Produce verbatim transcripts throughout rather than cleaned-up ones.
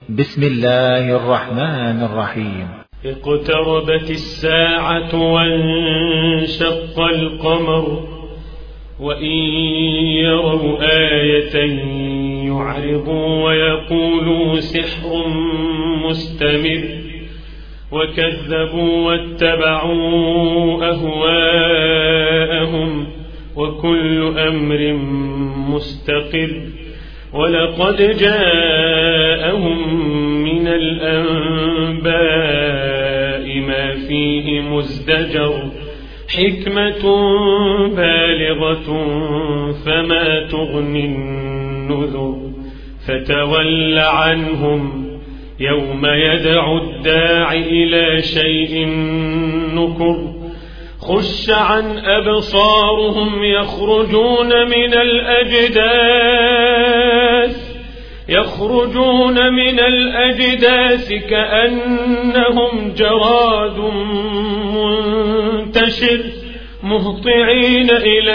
بسم الله الرحمن الرحيم. اقتربت الساعة وانشق القمر وإن يروا آية يعرضوا ويقولوا سحر مستمر وكذبوا واتبعوا أهواءهم وكل أمر مستقر ولقد جاءهم من الأنباء ما فيه مزدجر حكمة بالغة فما تغني النذر فتول عنهم يوم يدعو الداع إلى شيء نكر خش عن أبصارهم يخرجون من الأجداث يخرجون من الأجداث كأنهم جراد منتشر مهطعين إلى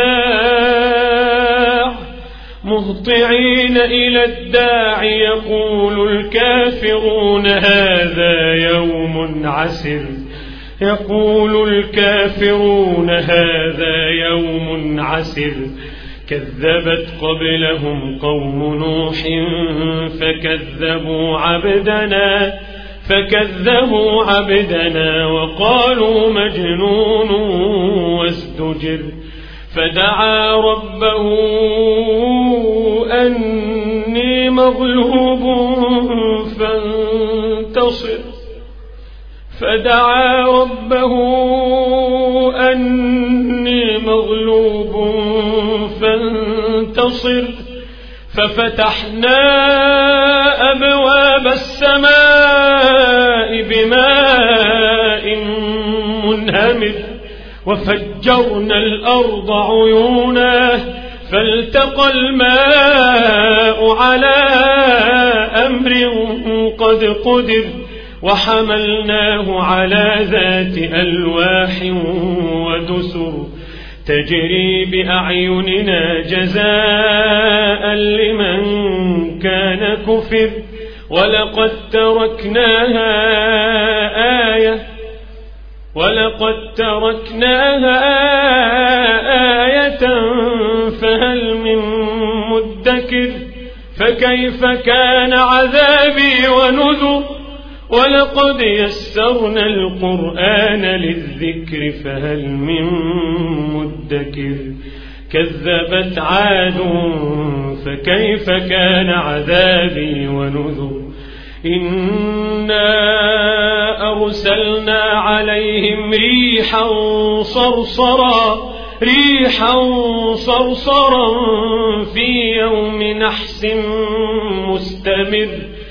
الداع مهطعين إلى الداع يقول الكافرون هذا يوم عسر يقول الكافرون هذا يوم عسر كذبت قبلهم قوم نوح فكذبوا عبدنا فكذبوا عبدنا وقالوا مجنون وازدجر فدعا ربه أني مغلوب فانتصر فدعا ربه أني مغلوب فانتصر ففتحنا أبواب السماء بماء منهمر وفجرنا الأرض عيونا فالتقى الماء على أمر قد قدر وحملناه على ذات ألواح ودسر تجري بأعيننا جزاء لمن كان كفر ولقد تركناها آية ولقد تركناها آية فهل من مدكر فكيف كان عذابي ونذر ولقد يسرنا القرآن للذكر فهل من مدكر كذبت عاد فكيف كان عذابي ونذر إنا أرسلنا عليهم ريحا صرصرا ريحا صرصرا في يوم نحس مستمر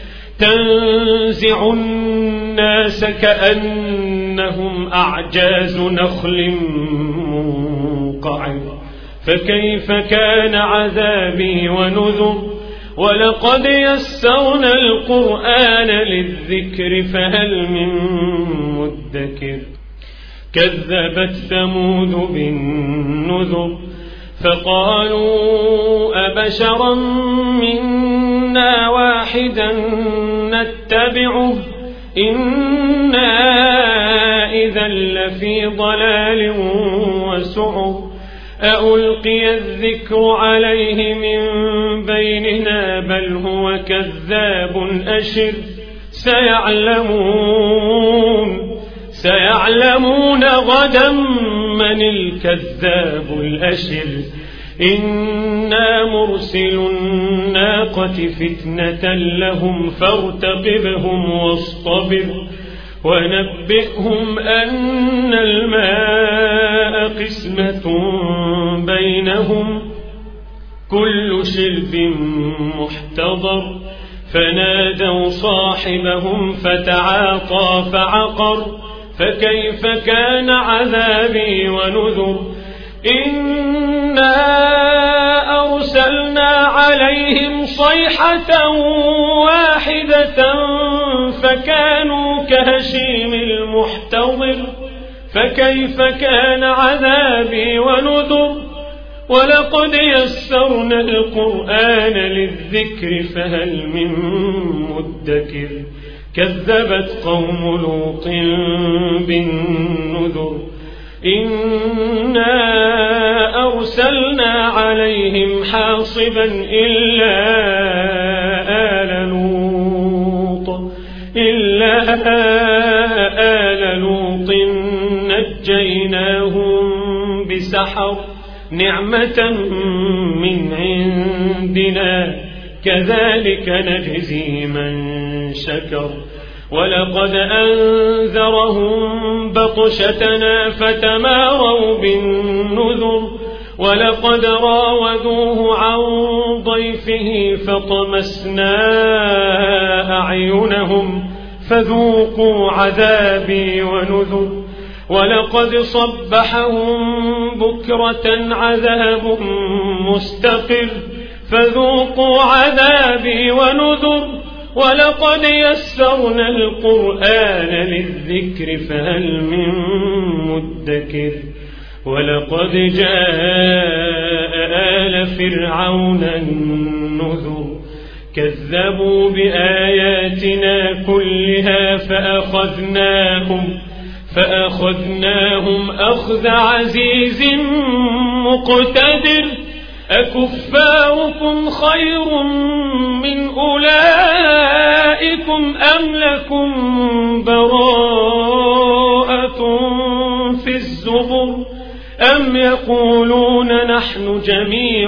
تنزع الناس كأنهم أعجاز نخل منقعر فكيف كان عذابي ونذر ولقد يسرنا القرآن للذكر فهل من مدكر كذبت ثمود بالنذر فقالوا أبشرا منا واحدا نتبعه إنا إذا لفي ضلال وسعر أألقي الذكر عليه من بيننا بل هو كذاب أشر سيعلمون سيعلمون غدا من الكذاب الأشر إنا مرسل الناقة فتنة لهم فارتقبهم واصطبر ونبئهم أن الماء قسمة بينهم كل شرب محتضر فنادوا صاحبهم فتعاطى فعقر فكيف كان عذابي ونذر إنا أرسلنا عليهم صيحة واحدة فكانوا كهشيم المحتضر فكيف كان عذابي ونذر ولقد يسرنا القرآن للذكر فهل من مدكر كذبت قوم لوط بالنذر إنا أرسلنا عليهم حاصبا إلا آل لوط إلا آل لوط نجيناهم بسحر نعمة من عندنا كذلك نجزي من شكر ولقد أنذرهم بطشتنا فتماروا بالنذر ولقد راودوه عن ضيفه فطمسنا أعينهم فذوقوا عذابي ونذر ولقد صبحهم بكرة عذاب مستقر فذوقوا عذابي ونذر ولقد يسرنا القرآن للذكر فهل من مدكر ولقد جاء آل فرعون النذر كذبوا بآياتنا كلها فأخذناهم فأخذناهم أخذ عزيز مقتدر أكفاركم خير من أولئكم أم لكم براءة في الزبر أم يقولون نحن جميع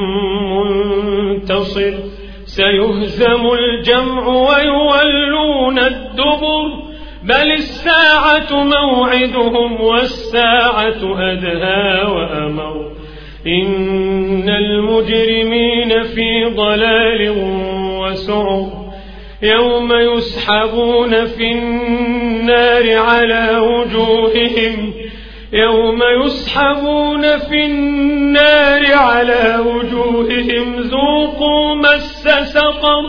منتصر سيهزم الجمع ويولون الدبر بل الساعة موعدهم والساعة أدهى وأمر إن المجرمين في ضلال وسعر يوم يسحبون في النار على وجوههم يوم يسحبون في النار على وجوههم ذوقوا مس سقر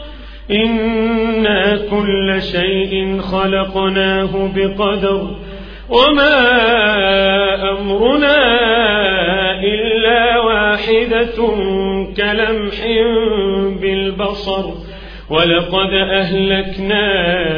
إنا كل شيء خلقناه بقدر وما أمرنا إلا واحدة كلمح بالبصر ولقد أهلكنا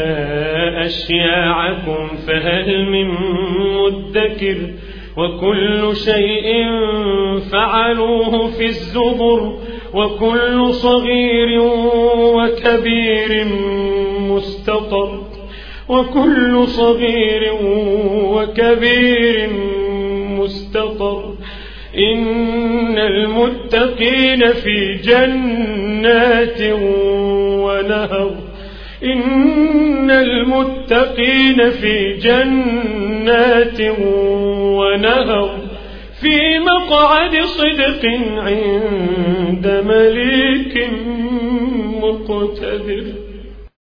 أشياعكم فهل من مدكر وكل شيء فعلوه في الزبر وكل صغير وكبير مستطر وكل صغير وكبير مستطر إن المتقين في جنات ونهر إن المتقين في جنات ونهر في مقعد صدق عند مليك مقتدر.